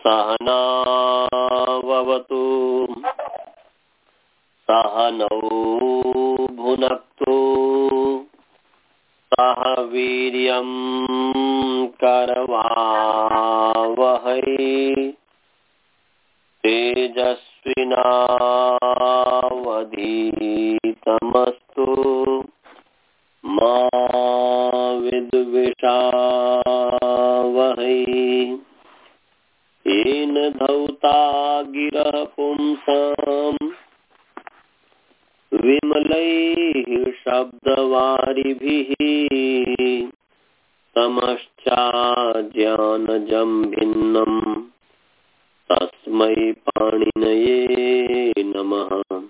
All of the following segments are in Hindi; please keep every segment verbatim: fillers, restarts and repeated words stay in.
सहनावतु सहनौ भुनक्तु सह वीर्यं करवावहै तेजस्विनावधीतमस्तु मा विद्विषावहै। येन धौता गिरः पुंसां विमलैः शब्दवारिभिः तमश्चाज्ञानजं भिन्नं तस्मै पाणिनये नमः।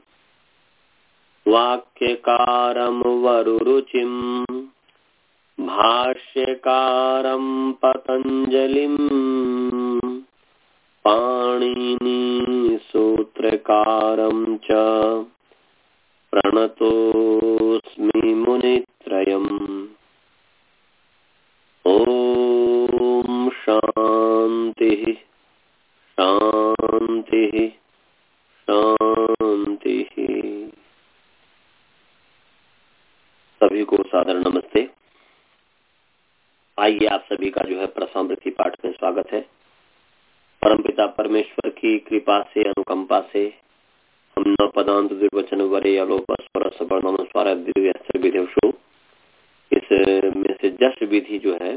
वाक्यकारं वरुरुचिं भाष्यकारं पतञ्जलिं पाणिनी सूत्रकारं च प्रणतोऽस्मि मुनित्रयम्। ओम शांति शांति शांति। सभी को सादर नमस्ते। आइए आप सभी का जो है प्रसमृति पाठ में स्वागत है। परमपिता परमेश्वर की कृपा से अनुकंपा से हम न पदांत दुर्वचन वरे अलोप स्वर सवर्णम स्वर दिव्य विधिवशु इस में से जस विधि जो है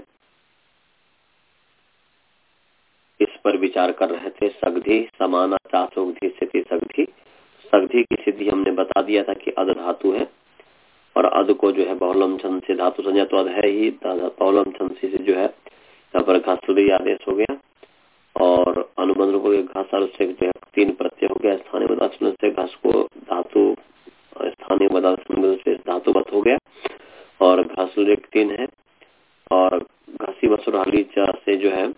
इस पर विचार कर रहे थे। सगधि समाना चासोगधि स्थिति सगधि। सगधि की सिद्धि हमने बता दिया था कि अद धातु है और अद को जो है बहुलम छंद से धातु संज्ञा तो अद है ही, बहुलम छंद से जो है यहाँ पर घासुदी आदेश हो गया और अनुबंध को घास से जो है तीन प्रत्यय हो गया। स्थानीय बदासन से घास को धातु स्थानीय बदासन से धातुवत हो गया और घासुर तीन है और घसी वसुराली से जो है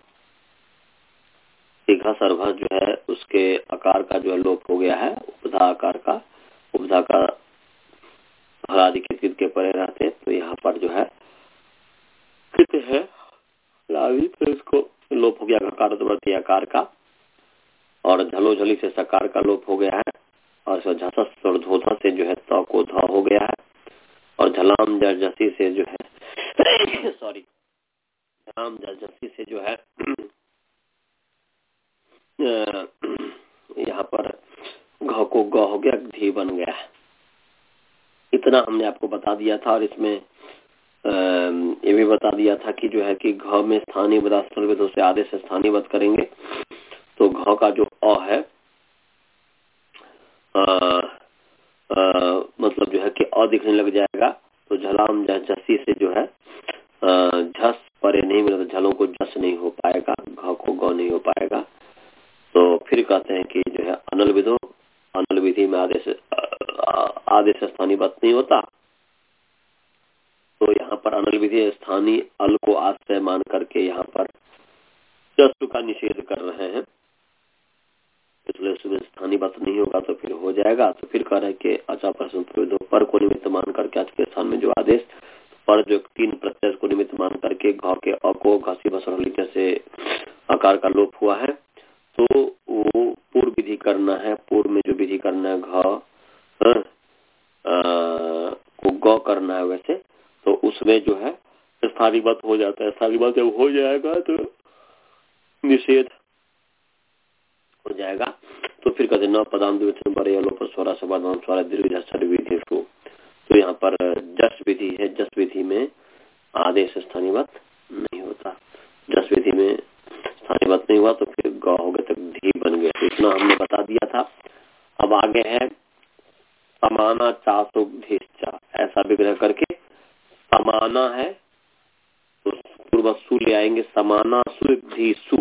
घा सर्भा जो है उसके आकार का जो है लोप हो गया है। उपधा आकार का उपधा का हलादि के के परे रहते तो यहाँ पर जो है कृत है लावी तो इसको लोप हो गया घकारवर्ती आकार का और झलो झली से सकार का लोप हो गया है और झसस और धोधा से जो है त को ध हो गया है और झलाम जर्जसी से जो है सॉरी झलाम जर्जसी से जो है यहाँ पर घ को ग हो गया, धी बन गया। इतना हमने आपको बता दिया था और इसमें ये भी बता दिया था कि जो है कि घ में स्थानीय बदास्तल से आदेश से स्थानीय वध करेंगे तो घ का जो अ है आ, आ, मतलब जो है कि अ दिखने लग जाएगा तो झलाम झसी से जो है झस परे नहीं मिला तो झलों को जस नहीं हो पाएगा, घ को ग नहीं हो पाएगा। तो फिर कहते हैं कि जो है अनल विधो अनल विधि में आदेश आदेश स्थानीय वध नहीं होता तो यहाँ पर अनल विधि स्थानीय अल को आश्रय मान करके यहाँ पर जस्तु का निषेध कर रहे हैं, इसलिए उसमें स्थानीय वध नहीं होगा तो फिर हो जाएगा। तो फिर कह रहे हैं कि अचा प्रश्न पर को निमित्त मान करके आज के स्थान में जो आदेश पर जो तीन प्रत्यय को निमित्त मान करके घ के अ को घसी बसरली से आकार का लोप हुआ है तो वो पूर्व विधि करना है। पूर्व में जो विधि करना है घ को ग करना है वैसे तो उसमें जो है स्थानीय वध हो जाता है। स्थानीय वध जब हो जाएगा तो निषेध हो जाएगा तो फिर कहते न पदाम द्विवचन बड़े अलोप स्वरा सवादान स्वरा दीर्घ विधि तो यहाँ पर जस विधि है। जस विधि में आदेश स्थानीय वध नहीं होता। जस विधि में स्थानीय वध नहीं हुआ तो फिर ग हो गए तक धी बन गए। इतना हमने बता दिया था। अब आगे है समाना चासोगधिश्चा। ऐसा विग्रह करके समाना है तो पूर्वसु ले आएंगे समाना सुधीसु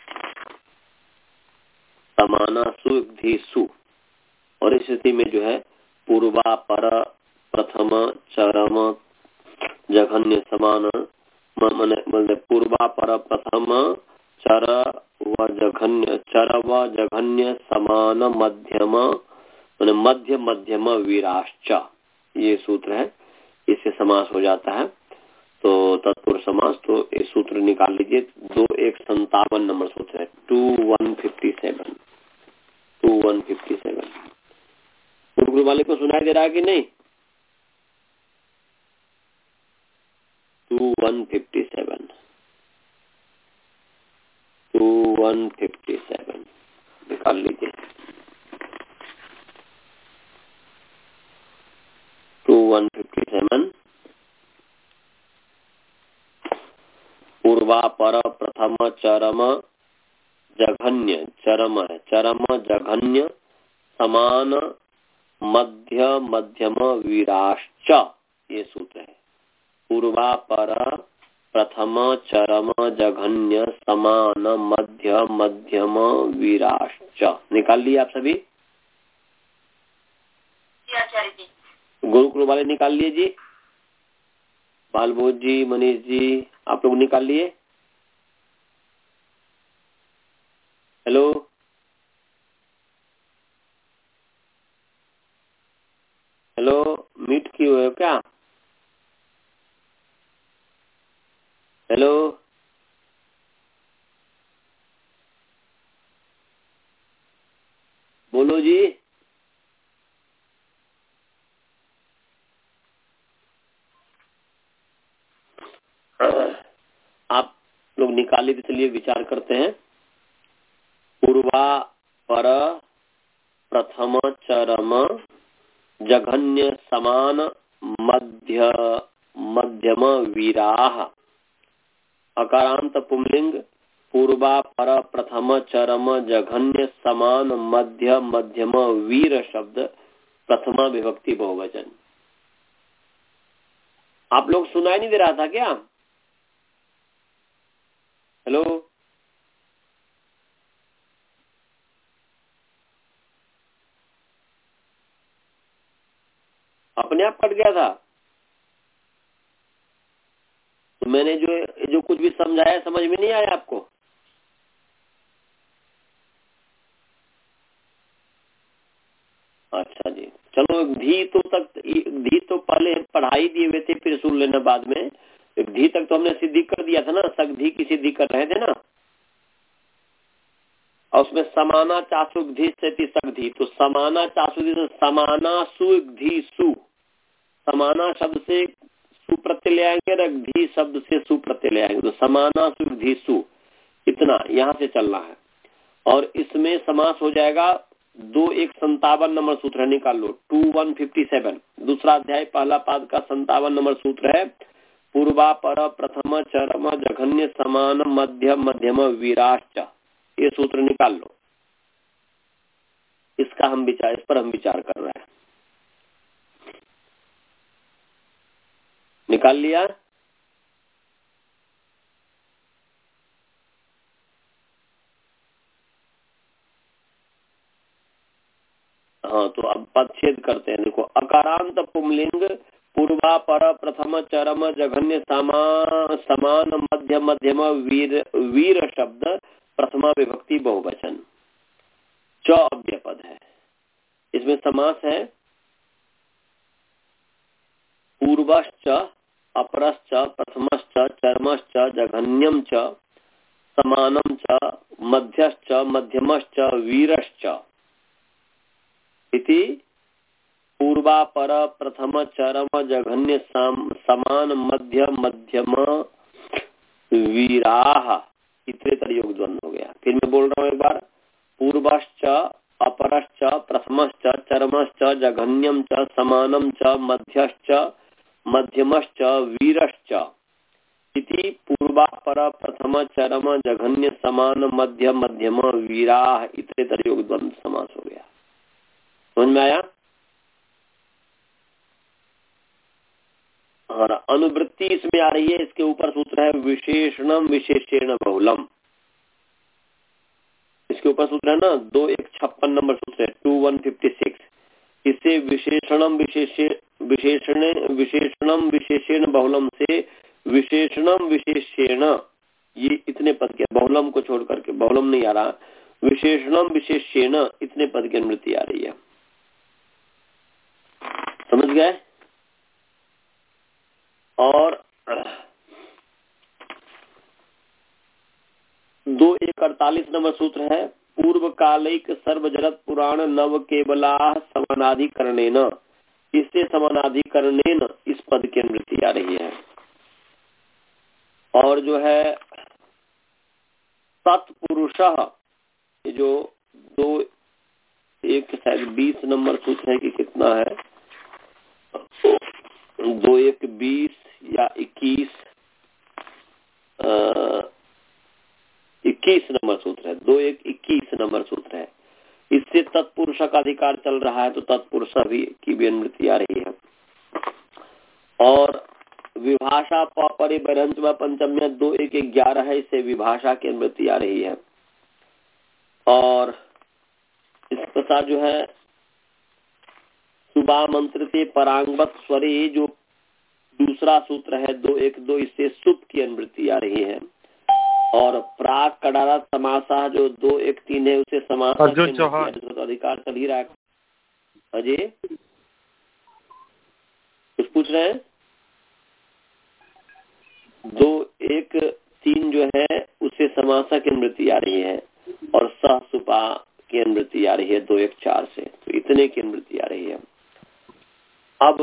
समाना सुधीसु और इस स्थिति में जो है पूर्वा पर प्रथम चरम जघन्य समान मतलब पूर्वा पर प्रथम चर व जघन्य चर व जघन्य समान मध्यम मध्य मध्यम वीराश्च ये सूत्र है। इससे समास हो जाता है। तो तत्पुरुष समास, तो ये सूत्र निकाल लीजिए। दो एक संतावन नंबर सूत्र है, two one fifty seven two one fifty seven गुरुकुल वाले को सुनाई दे रहा है कि नहीं? Two one fifty seven two one fifty seven निकाल लीजिए। टू वन फिफ्टी सेवन पूर्वा पर प्रथम चरम जघन्य, चरम है, चरम जघन्य समान मध्य मध्यम वीराश्च, ये सूत्र है। पूर्वा पर प्रथम चरम जघन्य समान मध्य मध्यम वीराश्च, निकाल लिए आप सभी? गुरुकुल वाले निकाल लिए जी? बालभोज जी, मनीष जी, आप लोग निकाल लिए? हेलो, हेलो, म्यूट किए हुए हो क्या? हेलो, बोलो जी। आप लोग निकाले तो चलिए विचार करते हैं। पूर्वा पर प्रथम चरम जघन्य समान मध्य मध्यम वीराह, अकारांत पुंलिंग पूर्वा पर प्रथम चरम जघन्य समान मध्य मध्यम वीर शब्द प्रथमा विभक्ति बहुवचन। आप लोग सुनाई नहीं दे रहा था क्या? हेलो, अपने आप कट गया था? तो मैंने जो जो कुछ भी समझाया समझ में नहीं आया आपको? अच्छा जी, चलो धी तो तक धी तो पहले पढ़ाई दिए हुए थे, फिर सुन लेना बाद में। धी तक तो हमने सिद्धि कर दिया था ना, सगधी की सिद्धि कर रहे थे ना, और उसमें समाना चासुगधी से सगधी, तो समाना चासुगधी से समाना सुगधी सु, समाना शब्द से सु प्रत्यय ले आएंगे और धी शब्द से सु प्रत्यय ले आएंगे, तो समाना सुगधी सु, इतना यहाँ से चलना है। और इसमें समास हो जाएगा दो एक संतावन नंबर सूत्र निकाल लो, टू वन फिफ्टी सेवन दूसरा अध्याय पहला पाद का संतावन नंबर सूत्र है। पूर्वा पर प्रथम चरम जघन्य समान मध्य मध्यम वीराश्च, ये सूत्र निकाल लो। इसका हम विचार इस पर हम विचार कर रहे हैं। निकाल लिया? हाँ, तो अब पदच्छेद करते हैं। देखो, अकारांत पुंलिंग पूर्वा पर प्रथम चरम जघन्य समा समान मध्य मध्यम वीर वीर शब्द प्रथमा विभक्ति बहुवचन, च अव्यय पद है। इसमें समास है पूर्वश्च अपरश्च प्रथमश्च चरमश्च जघन्यम च समानम च मध्यश्च मध्यमश्च वीरश्च इति पूर्वा पर प्रथम चरम जघन्य समान मध्य मध्यम वीराह, इतरेतर योग द्वंद्व हो गया। फिर मैं बोल रहा हूँ एक बार, पूर्वश्च अपरश्च प्रथमश्च चरमश्च जघन्यम च समानम च मध्यश्च मध्यमश्च वीरश्च इति पूर्वा पर प्रथम चरम जघन्य समान मध्य मध्यम वीराह, इतरेतर योग द्वंद्व समास हो गया। समझ में आया? और अनुवृत्ति इसमें आ रही है, इसके ऊपर सूत्र है विशेषणम विशेषेण बहुलम। इसके ऊपर सूत्र है ना, दो एक छप्पन नंबर सूत्र है, टू वन फिफ्टी सिक्स। इससे विशेषणम विशेषे विशेषण विशेषणम विशेषेण बहुलम से विशेषणम विशेषेण, ये इतने पद के, बहुलम को छोड़ करके, बहुलम नहीं आ रहा, विशेषणम विशेषेण इतने पद की अनुवृत्ति आ रही है। समझ गए? और दो एक अड़तालीस नंबर सूत्र है, पूर्व कालिक सर्व जगत पुराण नव केवला समानाधिकरणेन, इससे समानाधिकरणेन इस पद की अनुवृत्ति आ रही है। और जो है तत्पुरुषः, ये जो दो एक शायद बीस नंबर सूत्र है कि कितना है, दो एक बीस या इक्कीस इक्कीस नंबर सूत्र है, दो एक इक्कीस नंबर सूत्र है। इससे तत्पुरुष का अधिकार चल रहा है, तो तत्पुरुष भी की भी अनुवृत्ति आ रही है। और विभाषा परिबरंच व पंचम्य दो एक ग्यारह है, इससे विभाषा की अनुवृत्ति आ रही है। और इस प्रकार जो है सुबा मंत्रते परांगवत स्वरे, जो दूसरा सूत्र है दो एक दो, इससे सुप की अनुवृत्ति आ रही है। और प्राग कडारा समासा जो दो एक तीन है, उसे समास अधिकार चल ही रहा है। अजय कुछ पूछ रहे हैं? दो एक तीन जो है उसे समासा की अनुवृत्ति आ रही है, और सह सुपा की अनुवृत्ति आ रही है दो एक चार से, तो इतने की अनुवृत्ति आ रही है। अब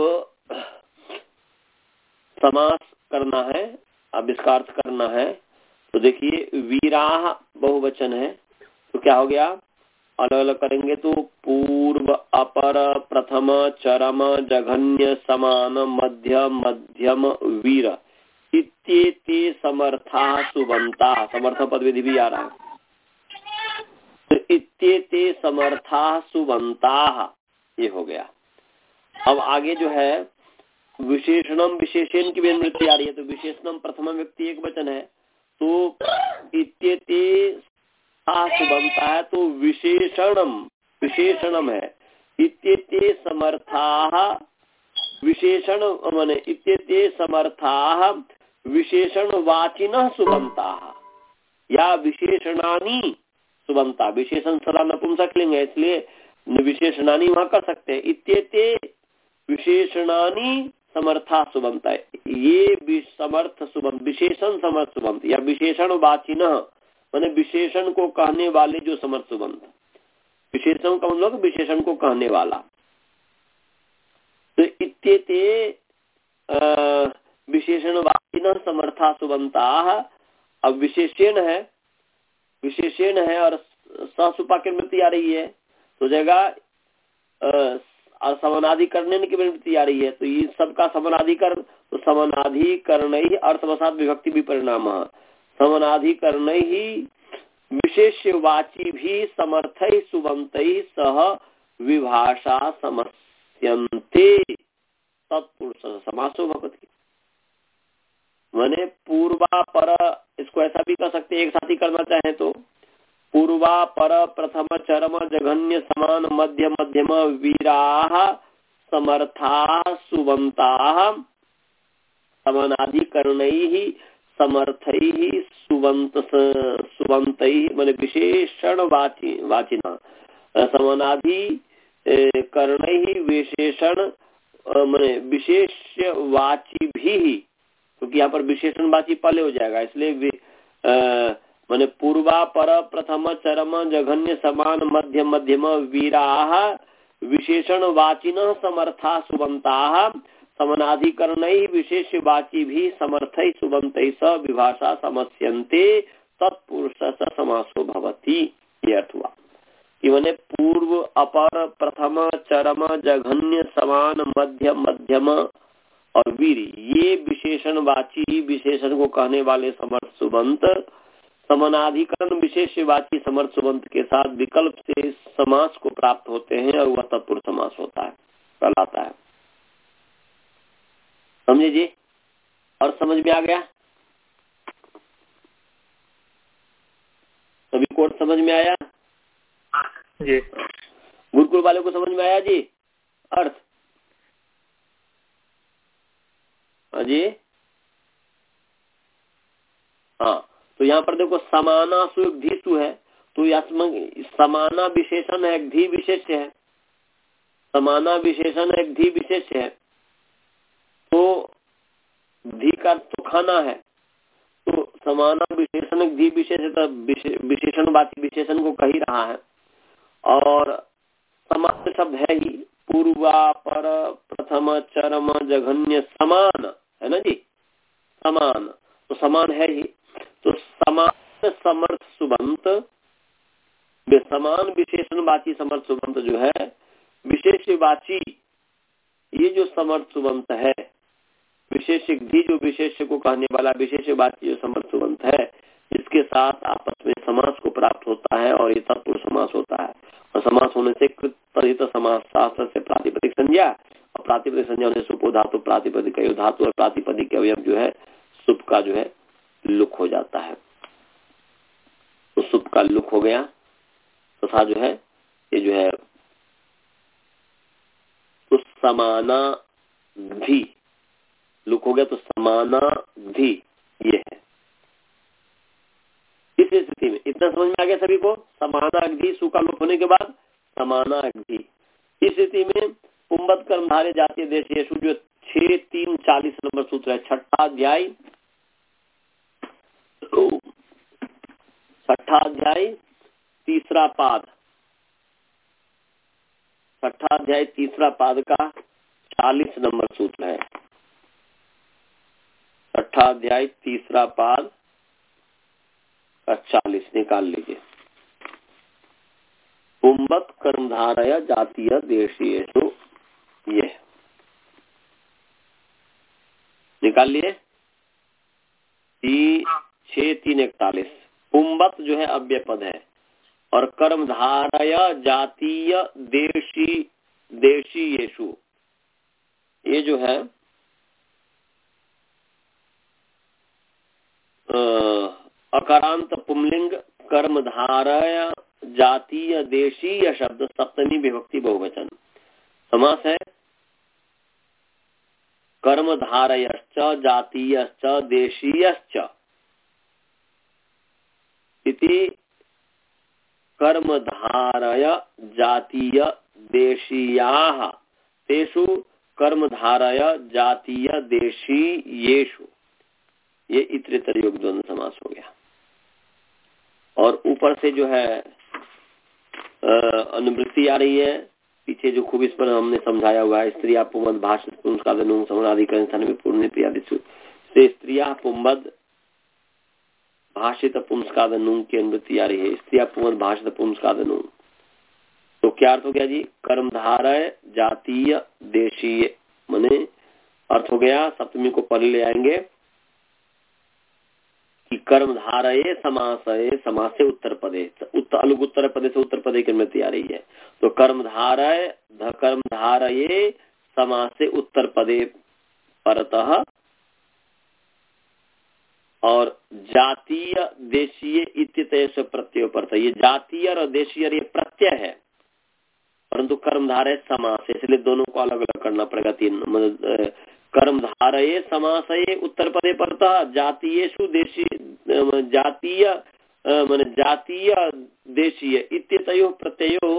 समास करना है, अब इसका अर्थ करना है। तो देखिए वीराह बहुवचन है, तो क्या हो गया, अलग अलग करेंगे तो पूर्व अपर प्रथम चरम जघन्य समान मध्य मध्यम वीर इत्येते समर्था सुबंता, समर्थ पद विधि भी आ रहा है, तो इत्येते समर्था सुबंता, ये हो गया। अब आगे जो है विशेषणम विशेषण की भी अनुवृत्ति आ रही है, तो विशेषणम प्रथम व्यक्ति एक वचन है, तो इत्येते सुबंता है, तो विशेषणम विशेषणम है, इत्येते समर्थाः विशेषण माने इत्येते समर्थाः विशेषणवाचिनः सुबंताः, या विशेषणानि सुबंता, विशेषण सदा नपुंसकलिंग है, इसलिए विशेषणानि वहां कर सकते हैं। इत्येते विशेषणानि समर्था सुबंता, ये समर्थ सुबंत, विशेषण समर्थ सुबंत, या विशेषण वाचिनः माने विशेषण को कहने वाले जो समर्थ सुबंत, विशेषण का मतलब विशेषण को कहने वाला। तो इत्येते विशेषणवाचिनः समर्था सुबंताः, अब विशेषण है, विशेषण है और ससुपा की अनुवृत्ति आ रही है, तो जगह समानाधिकरण की प्रवृत्ति आ रही है, तो ये सबका समानाधिकरण, तो समानाधिकरण ही अर्थवसात विभक्ति भी परिणाम है, समानाधिकरण ही विशेष्यवाची भी समर्थ सुबंत सह विभाषा समस्यन्ते तत्पुरुष समासो भवति। माने पूर्वा पर, इसको ऐसा भी कर सकते हैं, एक साथ ही करना चाहे तो पूर्वा पर प्रथम चरम जघन्य समान मध्य मध्यम वीराः समर्था सुबंताः समानाधिकरणैः समर्थैः सुबंत सुबंतैः माने विशेषण वाची वाचिना, समानाधिकरणैः विशेषण माने विशेष्य वाची भी, क्योंकि यहाँ पर विशेषण वाची पहले हो जाएगा, इसलिए माने पूर्वा पर प्रथम चरम जघन्य समान मध्य मध्यम वीराः विशेषण वाचिनः समर्था सुबंताः समानाधिकरणैः विशेष्य वाची भी समर्थैः सुबंतैः स विभाषा समस्यन्ते तत्पुरुषस्य समासो भवति। ये अर्थ हुआ कि माने पूर्व अपर प्रथम चरम जघन्य समान मध्य मध्यम और वीर, ये विशेषणवाची विशेषण को कहने वाले समर्थ सुबंत समानाधिकरण विशेषवाची समर्थ सुबंत के साथ विकल्प से समास को प्राप्त होते हैं, और वह तत्पुरुष समास होता है, कहलाता है। समझे जी? और समझ में आ गया? सभी कोड समझ में आया जी? गुरुकुल वाले को समझ में आया जी अर्थ? हाँ जी, हाँ। तो यहाँ पर देखो समाना सु धीसु है, तो समाना विशेषण है, धी विशेष है, समाना विशेषण है, धी विशेष है, तो धी का तो खाना है, तो समाना विशेषण धी विशेषता विशेषणवाची विशेषण को कह ही रहा है। और समान शब्द है ही, पूर्वा पर प्रथम चरम जघन्य समान है ना जी, समान तो समान है ही। तो समान समर्थ सुबंत, समान विशेषणवाची समर्थ सुबंत जो है विशेषवाची, ये जो समर्थ सुबंत है विशेषक भी जो विशेष को कहने वाला विशेषवाची जो समर्थ सुबंत है, इसके साथ आपस में समास को प्राप्त होता है और ये तत्पुरुष समास होता है। और समास होने से कृत तदित समास शास्त्र से प्रातिपदिक संज्ञा, और प्रातिपदिक संज्ञा होने सुपो धातु प्रातिपदिक धातु और प्रातिपदिक अवयव जो है सुप का जो है लुक हो जाता है। तो सुप का लुक हो गया तथा तो जो है ये जो है तो समाना धी लुक हो गया, तो समाना धी ये है। इस स्थिति में इतना समझ में आ गया सभी को, समानाग्धि सु का लुक होने के बाद समानाग्धि। इस स्थिति में पुंबत कर्मधारे जातीय देशीय सु जो छह तीन चालीस नंबर सूत्र है, छठा अध्याय छठा अध्याय तीसरा पाद, छठा अध्याय तीसरा पाद का चालीस नंबर सूत्र है। छठा अध्याय तीसरा पाद का चालीस निकाल लीजिए। पुंबत कर्मधारय जातीय देशीय तो ये निकाल लिए। छह तीन इकतालीस पुंबत जो है अव्यय पद है और कर्मधारय जातीय देशी देशीयेषु, ये जो है अकारांत पुंलिंग कर्मधारय जातीय देशीय शब्द सप्तमी विभक्ति बहुवचन समास है। कर्मधारयश्च जातीयश्च देशीयश्च इति कर्मधारय जातीय देशीयाः तेषु कर्मधारय जातीय देशीयेषु, ये इतरेतर योग द्वंद्व समास हो गया। और ऊपर से जो है अनुवृत्ति आ रही है पीछे जो खूब इस पर हमने समझाया हुआ है। स्त्रिया पुंबद भाषित पुंस्कादनुंग समानाधिकरण स्थान में पूर्ण प्रियादिषु से स्त्रिया पुंबद भाषित पुंस्कादनुंग की अनुवृत्ति आ रही है। स्त्रिया पुंबद भाषित पुंस्कादनुंग, तो क्या अर्थ हो गया जी? कर्मधारय जातीय देशीय, माने अर्थ हो गया सप्तमी को पढ़ ले आएंगे कि कर्मधारये समासये, समास से उत्तर पदे, उत्तर अलग उत्तर पदे से उत्तर पदे की अनुमति आ रही है। तो कर्मधारय कर्मधारये समास से उत्तर पदे परतः और जातीय देशीय इत्यतय से प्रत्यय परतः। ये जातीय और देशीय ये प्रत्यय है परंतु कर्मधारय समास, इसलिए दोनों को अलग अलग करना पड़ेगा। तीन कर्मधारये समासये उत्तर पदे परतः जातीयेषु देशी जातीय माने जातीय देशीय इत्यतयो प्रत्ययो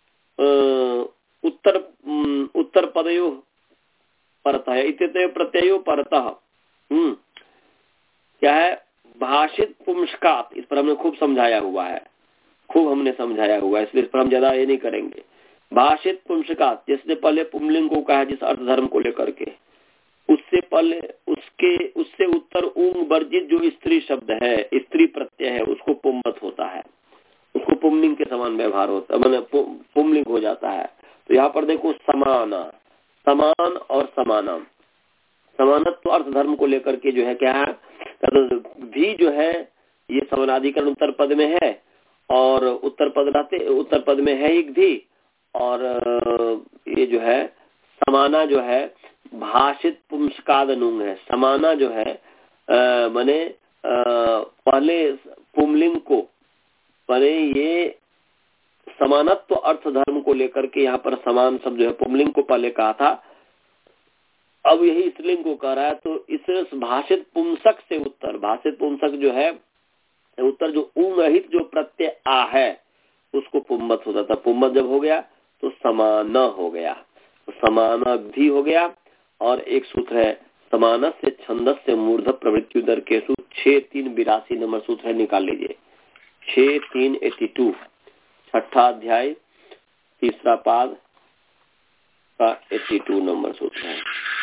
उत्तर उत्तर पदयो परतः इत्यतयो प्रत्ययो परतः। हम्म क्या है? भाषित पुंस्कात, इस पर हमने खूब समझाया हुआ है, खूब हमने समझाया हुआ है, इसलिए इस पर हम ज्यादा ये नहीं करेंगे। भाषित पुंस्कात, जिसने पहले पुंलिंग को कहा जिस अर्थ धर्म को लेकर के, उससे पहले उसके उससे उत्तर ऊंग वर्जित जो स्त्री शब्द है, स्त्री प्रत्यय है, उसको पुंबत होता है, उसको पुंलिंग के समान व्यवहार होता है, मैंने पुंलिंग हो जाता है। तो यहाँ पर देखो समाना, समान और समानम, समानत्व अर्थ धर्म को लेकर के जो है क्या है, तो भी जो है ये समानाधिकरण उत्तर पद में है और उत्तर पद रहते उत्तर पद में है एक भी, और ये जो है समाना जो है भाषित पुंस्कादनुंग है। समाना जो है माने पहले पुंलिंग को, पहले ये समानत्व अर्थ धर्म को लेकर के यहाँ पर समान शब्द जो है पुंलिंग को पहले कहा था, अब यही स्त्रीलिंग को कह रहा है। तो इस भाषित पुंसक से उत्तर, भाषित पुंसक जो है उत्तर जो ऊंग रहित जो प्रत्यय आ है उसको पुंबत होता था। पुंबत जब हो गया तो समान हो गया, तो समानाधि हो गया। और एक सूत्र है समानस्य छंदस्य मूर्ध प्रवृत्ति उदरकेषु छह तीन बिरासी नंबर सूत्र है, निकाल लीजिए। छह तीन एटी टू, छठा अध्याय तीसरा पाद का एटी टू नंबर सूत्र है।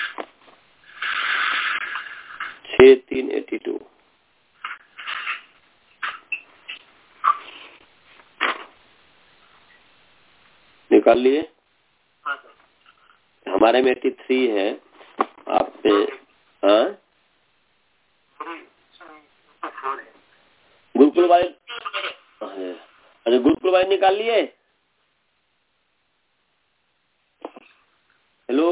छह तीन एटी टू निकाल लिए। हमारे में एटी थ्री है, आप पे हाँ गुरुकुल वाले, अरे गुरुकुल वाले निकाल लिए। हेलो,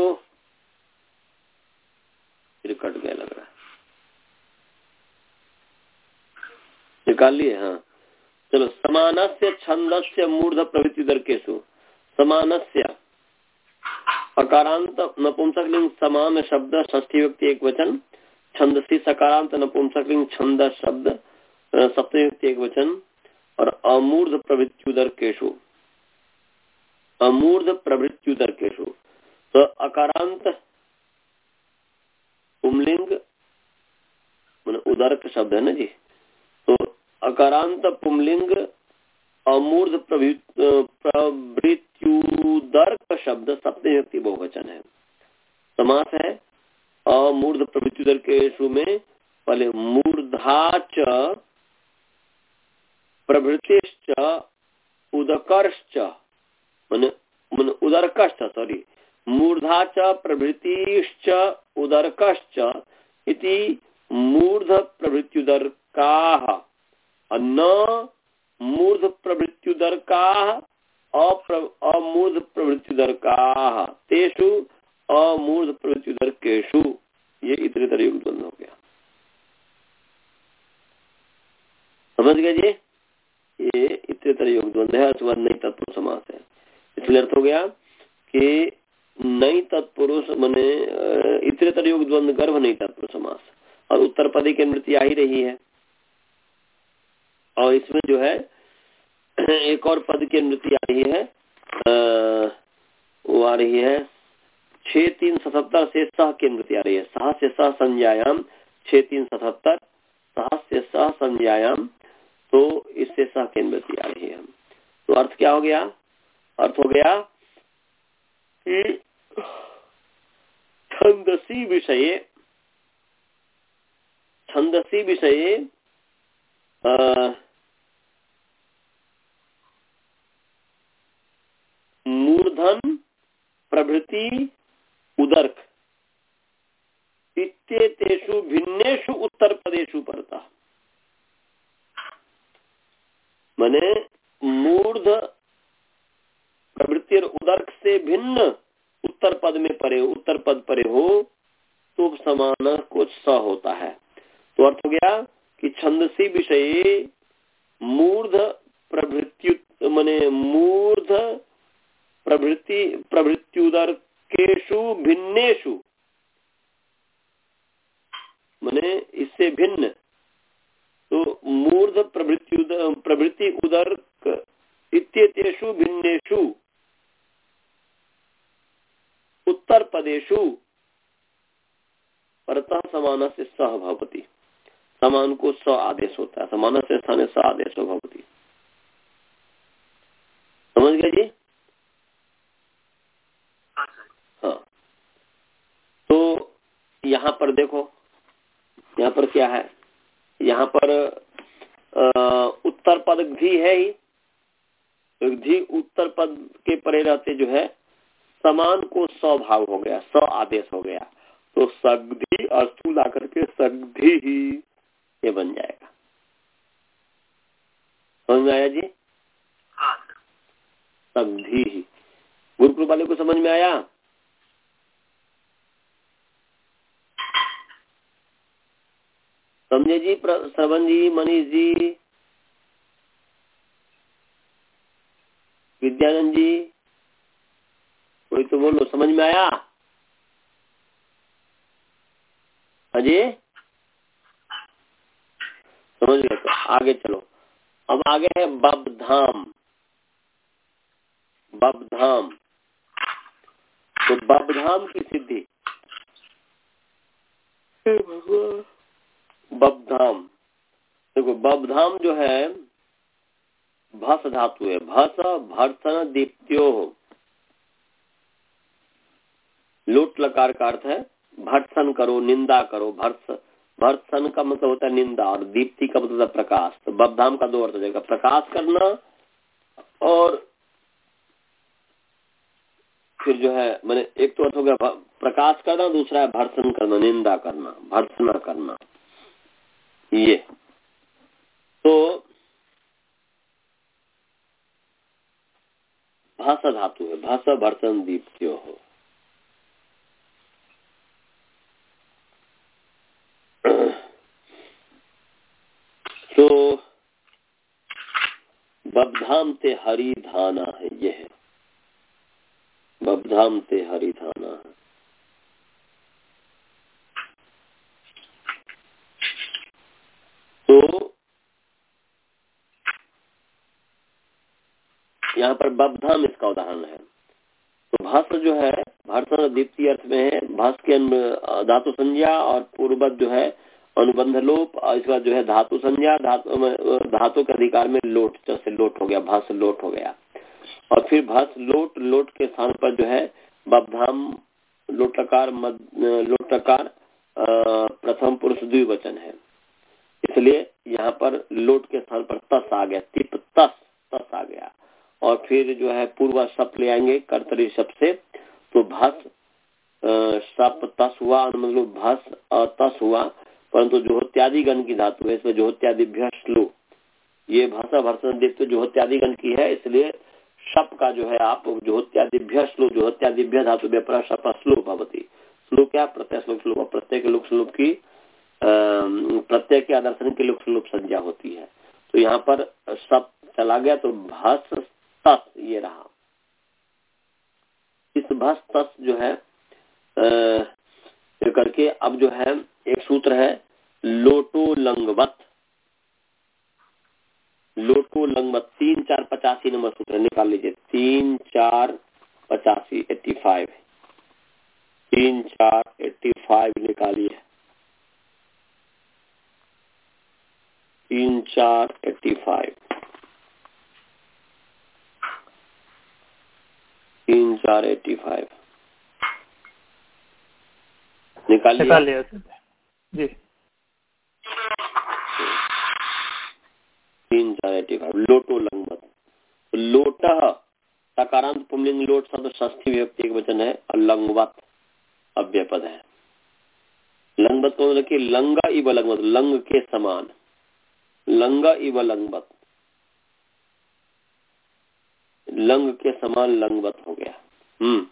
फिर कट गया लग रहा है, निकाल लिए। हाँ चलो, समानस्य छंदस्य मूर्ध प्रवृत्ति उदरकेषु, समानस्य अकारांत नपुंसकलिंग समान शब्द षष्ठी व्यक्ति एक वचन, छंदसी सकारांत नपुंसकलिंग छंद शब्द सप्तमी व्यक्ति एक वचन, और अमूर्ध प्रवृत्ति उदरकेषु, अमूर्ध प्रवृत्ति उदरकेषु। तो अकारांत पुंलिंग उदरक शब्द है ना जी, तो अकारांत पुंलिंग अमूर्ध प्रवृत्त्युदर्क शब्द सप्तमी व्यक्ति बहुवचन है। समास है अमूर्ध प्रवृत्त्युदर्केषु में पहले मूर्धाच प्रभृतिश्च उदकर्श्च माने माने उदरकश्च सॉरी मूर्धाच प्रभृतिश्च उदरकश्च इति मूर्ध प्रवृत्त्युदर्काः न मूर्ध प्रवृत्त्युदर्काः अमूर्ध प्रवृत्त्युदर्काः तेषु अमूर्ध प्रवृत्त्युदर्केषु। ये इतरेतर युग द्वंद्व हो गया, समझ गए जी। ये इतरेतर युग द्वंद्व है, उसके बाद नई तत्पुरुष समास है। इसलिए अर्थ हो गया कि नई तत्पुरुष माने इतरेतर युग द्वंद्व गर्भ नई तत्पुरुष समास, और उत्तर पदी की अनुवृत्ति आ ही रही है। और इसमें जो है एक और पद की अनुवृत्ति आ रही है, आ, वो आ रही है छह तीन सतहत्तर से सह की अनुवृत्ति आ रही है। सह से सह संज्ञायाम, छह तीन सतहत्तर, सह से सह संज्ञायाम, तो इससे सह की अनुवृत्ति आ रही है। तो अर्थ क्या हो गया? अर्थ हो गया कि छंदसी विषये, छंदसी विषये मूर्धन प्रभृति उदर्क इत्येतेषु भिन्नेषु उत्तर पदेषु परतः, माने मूर्ध प्रवृत्ति और उदर्क से भिन्न उत्तर पद में परे, उत्तर पद परे हो तो समान कुछ स होता है। तो अर्थ हो गया कि छंदसी विषय मूर्ध प्रवृत्ति माने मूर्ध प्रवृत्ति प्रवृत्त्युदर्केषु भिन्नेषु, माने इससे भिन्न, तो मूर्ध प्रवृत्ति प्रवृत्ति उदर्क इत्येतेषु भिन्नेषु उत्तर पदेषु परतः समान से सह भवति, समान को स आदेश होता है, समान से स्थाने स आदेश भवति। समझ गए जी? हाँ, तो यहाँ पर देखो, यहाँ पर क्या है, यहाँ पर आ, उत्तर पद घी है ही, तो घी उत्तर पद के परे रहते जो है समान को स्वभाव हो गया, स आदेश हो गया, तो सग्धि अस्तु ला करके सग्धि ही ये बन जाएगा। समझ में आया जी? हाँ, सग्धि ही। गुरुकुल वाले को समझ में आया? समझे जी? श्रवण जी, मनीष जी, विद्यानंद जी, कोई तो बोलो, समझ में आया? अजय समझ गए? तो आगे चलो। अब आगे है बबधाम। बबधाम, तो बबधाम की सिद्धि, बबधाम, देखो बबधाम जो है भस धातु है। भस भर्सन दीप्त्यो, लोट लकार का अर्थ है भर्सन करो, निंदा करो। भर्स भर्सन का मतलब होता है निंदा और दीप्ति का मतलब होता है प्रकाश। तो बबधाम का दो अर्थ हो जाएगा, प्रकाश करना और फिर जो है मैंने एक तो अर्थ हो गया प्रकाश करना, दूसरा है भर्सन करना, निंदा करना, भर्सना करना। ये तो भाषा धातु है, भाषा भर्सन दीप्त्यो हो। तो बबधाम ते हरिधाना है, ये है बबधाम ते हरिधाना है। तो यहाँ पर बबधाम इसका उदाहरण है। तो भाष जो है भर्सन दीप्ति अर्थ में है, भाष के धातु संज्ञा और पूर्ववत जो है अनुबंध लोप, और इसका जो है धातु संज्ञा, धातु धातु के अधिकार में लोट, जैसे लोट हो गया, भाष लोट हो गया। और फिर भाष लोट, लोट के स्थान पर जो है बबधाम लोटकार लोटकार प्रथम पुरुष द्विवचन है, इसलिए यहाँ पर लोट के स्थान पर तस आ गया, तिप तस तस आ गया। और फिर जो है पूर्वा शब्द ले आएंगे कर्तरी शब्द से, तो भस सप तस हुआ, मतलब भस तस हुआ, परंतु जोहोत्यादि गण की धातु है, इसमें जोहोत्यादिभ्य श्लू, ये भाषा भर्सन दीप्त जोहोत्यादि गण की है, इसलिए शप का जो है आप जोहोत्यादिभ्य श्लू, जोहोत्यादिभ्य धातु व्यापार शप श्लू भवती। श्लू क्या प्रत्यय श्लोक श्लू, प्रत्यय के लुक श्लोक की प्रत्यय के आदर्शन के लुक श्लोक संज्ञा होती है। तो यहाँ पर शप चला गया तो भस तस ये रहा। इस भस तस जो है आ, करके अब जो है एक सूत्र है लोटो लंगवत, लोटो लंगवत तीन चार पचासी नंबर सूत्र निकाल लीजिए, तीन चार पचासी एट्टी फाइव, तीन चार एट्टी फाइव निकालिए, तीन चार एट्टी फाइव, तीन चार एट्टी फाइव निकाल लिया जी। तीन चार एट्टी फाइव लोटो लंगवत। लोट सकारांत पुंलिंग लोट शब्द षष्ठी विभक्ति एक वचन है और लंगवत अव्यय पद है। लंगवत को रखिए लंग इव लंगवत, लंग के समान, लंग इव लंगवत, लंग के समान लंगवत हो गया। हम्म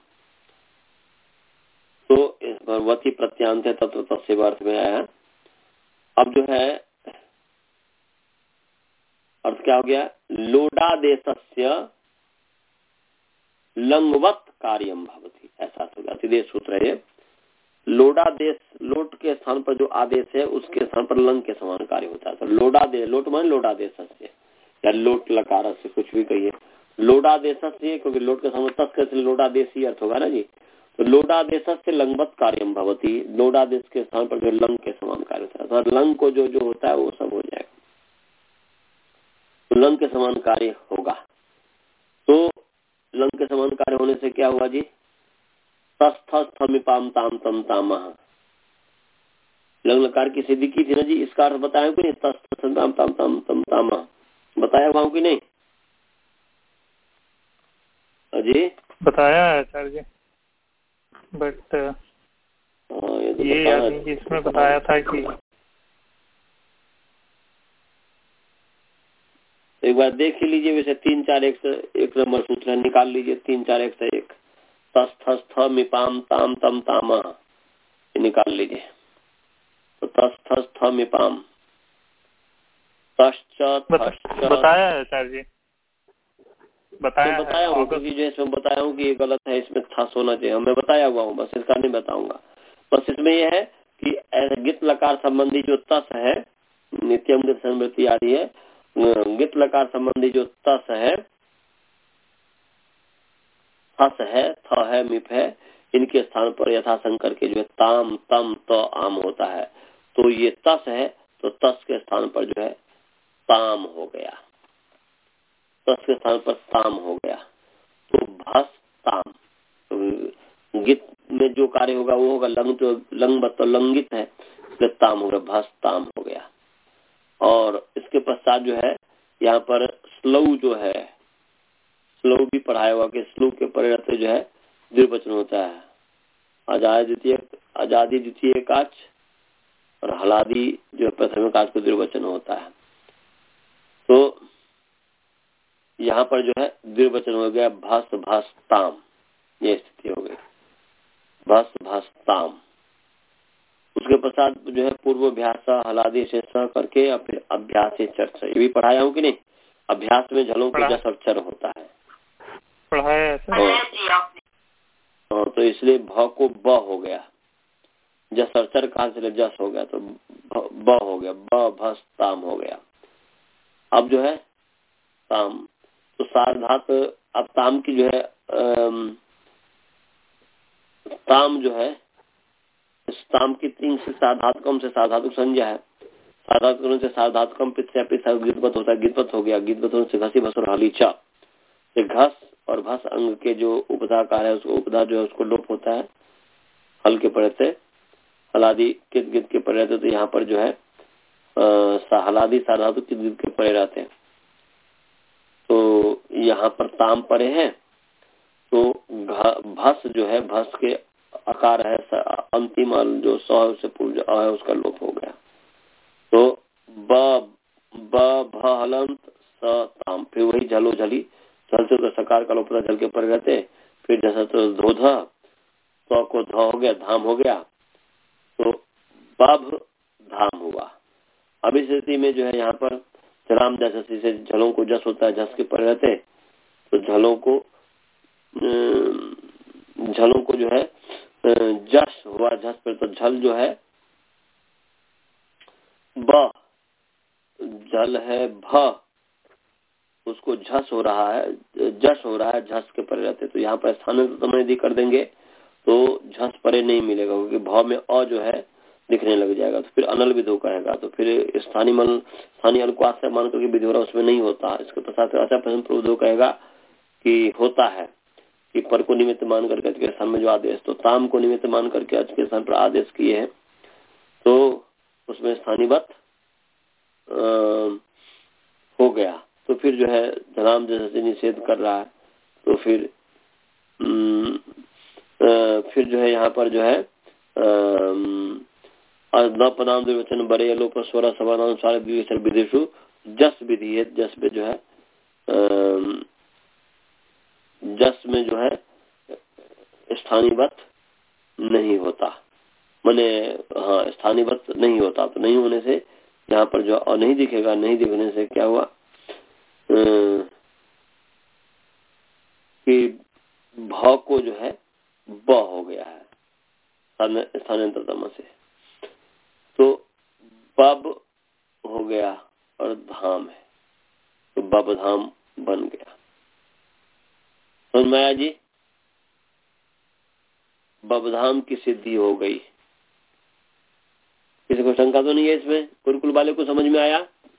तो इस पर वती प्रत्यांत है तत्व तत्सेव अर्थ में आया। अब जो है अर्थ क्या हो गया, लोडादेशस्य लंगवत कार्यम भवति, ऐसा होगा। सीधे सूत्र है ये, लोडादेश, लोट के स्थान पर जो आदेश है उसके स्थान पर लंग के समान कार्य होता है। तो लोडादेश, लोट मान लोडादेशस्य या लोट लकार से कुछ भी कहिए, लोडादेशस्य, क्योंकि लोट के सामने तस् के लोडादेशी अर्थ होगा ना जी। तो लोडादेशस्य लंगवत कार्यम भवति, लोडादेश के स्थान पर जो लंग के समान कार्य होता है, तो लंग को जो जो होता है वो सब हो जाएगा, तो लंग के समान कार्य होगा। तो लंग के समान कार्य होने से क्या हुआ जी, तस्थमिपाम ताम तम ताम, लंग लकार की सिद्धि की थी ना जी, इसका अर्थ बताया कि नहीं, तस्थम ताम तम तम ताम बताया हुआ कि नहीं अजी? बताया है सर जी, बट ये, तो ये याद नहीं कि इसमें बताया था कि एक बार देख ही लीजिए। वैसे तीन चार एक से एक नंबर सूत्र निकाल लीजिए, तीन चार एक से एक, तस्थ मिपाम ताम तम तामा निकाल लीजिए। तो तस्थ मिपाम बताया है सर जी, बताया तो बताया हूँ, क्योंकि जो इसमें बताया हूँ कि ये गलत है, इसमें थस होना चाहिए, मैं बताया हुआ हूँ, बस इसका नहीं बताऊंगा। बस इसमें यह है कि गित लकार संबंधी जो तस है, नित्यम गीत संवृत्ति आ रही है, गित लकार संबंधी जो तस है, थस है, थ है, मिप है, इनके स्थान पर यथाशंकर के जो है ताम तम त आम होता है, तो ये तस है तो तस के स्थान पर जो है ताम हो गया, तस के स्थान पर ताम हो गया, तो भस ताम। तो गित में जो कार्य होगा वो होगा लंग, तो लंग तो लंगित है इसलिए ताम हो गया, भस ताम हो गया। और इसके पश्चात जो है यहाँ पर स्लव जो है, स्लव भी पढ़ाया हुआ कि स्लव के परे रहते जो है द्विवचन होता है, आजादी द्वितीय आजादी द्वितीय काच और हलादी जो प्रथम काच को द्विवचन होता है। तो यहाँ पर जो है द्विवचन हो गया भस भस ताम, ये स्थिति हो गई भस भस ताम। उसके पश्चात जो है पूर्व अभ्यास हलादी से करके या फिर अभ्यास से चर्चा, ये भी पढ़ाया हूँ कि नहीं? अभ्यास में झलों को जस अक्षर होता है, पढ़ाया है और तो इसलिए भ को ब हो गया, जस अक्षर कहा से जस हो गया तो ब हो गया, ब भस ताम हो गया। अब जो है ताम, तो सार्वधात, अब ताम की जो है ताम जो है ताम की तीन से सार्वधातुकम से सार्वधातुक संज्ञा है, सार्वधातुकम से सार्वधातुकम पिछले गितवत होता है, गितवत हो गया, गितवत होने से घसी भस और हलीचा, घस और भस अंग के जो उपधा कार्य है उसको उपधा जो है उसको लोप होता है, हल के परे से हलादी कित गित के परे रहते, तो यहाँ पर जो है आ, हलादी सार्वधातुक कित गित के परे रहते हैं, तो यहाँ पर ताम परे है, तो भस जो है भस के आकार है अंतिम जो स है उससे पूर्व जो अ है उसका लोप हो गया, तो ब ब भ हलंत स ताम, फिर वही झलो झली, झल से तो सकार का लोप झल के परे रहते, फिर जैसा तो धोध तो को ध हो गया, धाम हो गया, तो बभ धाम हुआ। अब इस स्थिति में जो है यहाँ पर जलाम जैसे से झलों को जस होता है, जस के परे रहते, तो झलों को झलों को जो है जस हुआ, झस पर तो झल जो है ब, जल है भ, उसको झस हो रहा है, जस हो रहा है, झस के परे रहते, तो यहाँ पर स्थानांतर यदि कर देंगे तो झस परे नहीं मिलेगा, क्योंकि भाव में अ जो है दिखने लग जाएगा, तो फिर अनल विधो कहेगा, तो फिर स्थानीय मल स्थानीय अल को आश्रय मान करके विधोरा उसमें नहीं होता। इसके पश्चात अच्छा प्रश्न प्रबोधो कहेगा कि होता है कि पर को निमित्त मान करके अच के स्थान में जो आदेश, तो ताम को निमित्त मान करके अच के स्थान पर आदेश किए हैं, तो उसमें स्थानीवत हो गया, तो फिर जो है धनाम जैसे निषेध कर रहा है, तो फिर आ, फिर जो है यहाँ पर जो है न पदाम द्विवचन बड़े लोप स्वर समानानुसार विदेशु जस विधि है, जस में जो है आ, जस में जो है स्थानीवत नहीं होता, माने हाँ स्थानीवत नहीं होता, तो नहीं होने से यहाँ पर जो और नहीं दिखेगा, नहीं दिखने से क्या हुआ कि भ को जो है ब हो गया है स्थानांतरतम से, तो बब हो गया और धाम है, तो बब धाम बन गया। समझ में आया जी? बबधाम की सिद्धि हो गई। किसी को शंका तो नहीं है इसमें? गुरुकुल वाले को समझ में आया?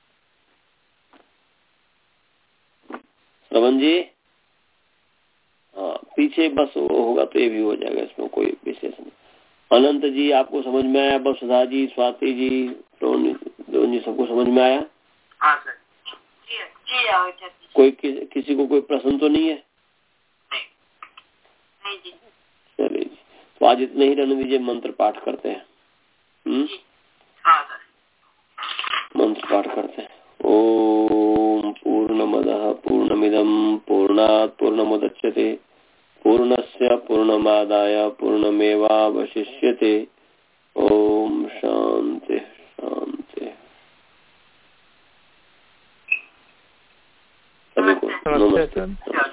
श्रवण जी? हाँ, पीछे बस होगा तो ये भी हो जाएगा, इसमें कोई विशेष नहीं। अनंत जी आपको समझ में आया? बसुधा जी, स्वाति जी, रोहन जी सबको समझ में आया? हाँ सर। जी, जी, कोई कि, किसी को कोई प्रश्न तो नहीं है? नहीं, नहीं जी। चलिए जी, तो आज इतने ही रहने दीजिए, मंत्र पाठ करते हैं। हम्म हाँ सर। मंत्र पाठ करते हैं। ओम पूर्णमदः पूर्णमिदं पूर्णात् पूर्णमुदच्यते पूर्णस्य पूर्णमादाय पूर्णमेवावशिष्यते। ओम शांति शांति। सभी को नमस्ते।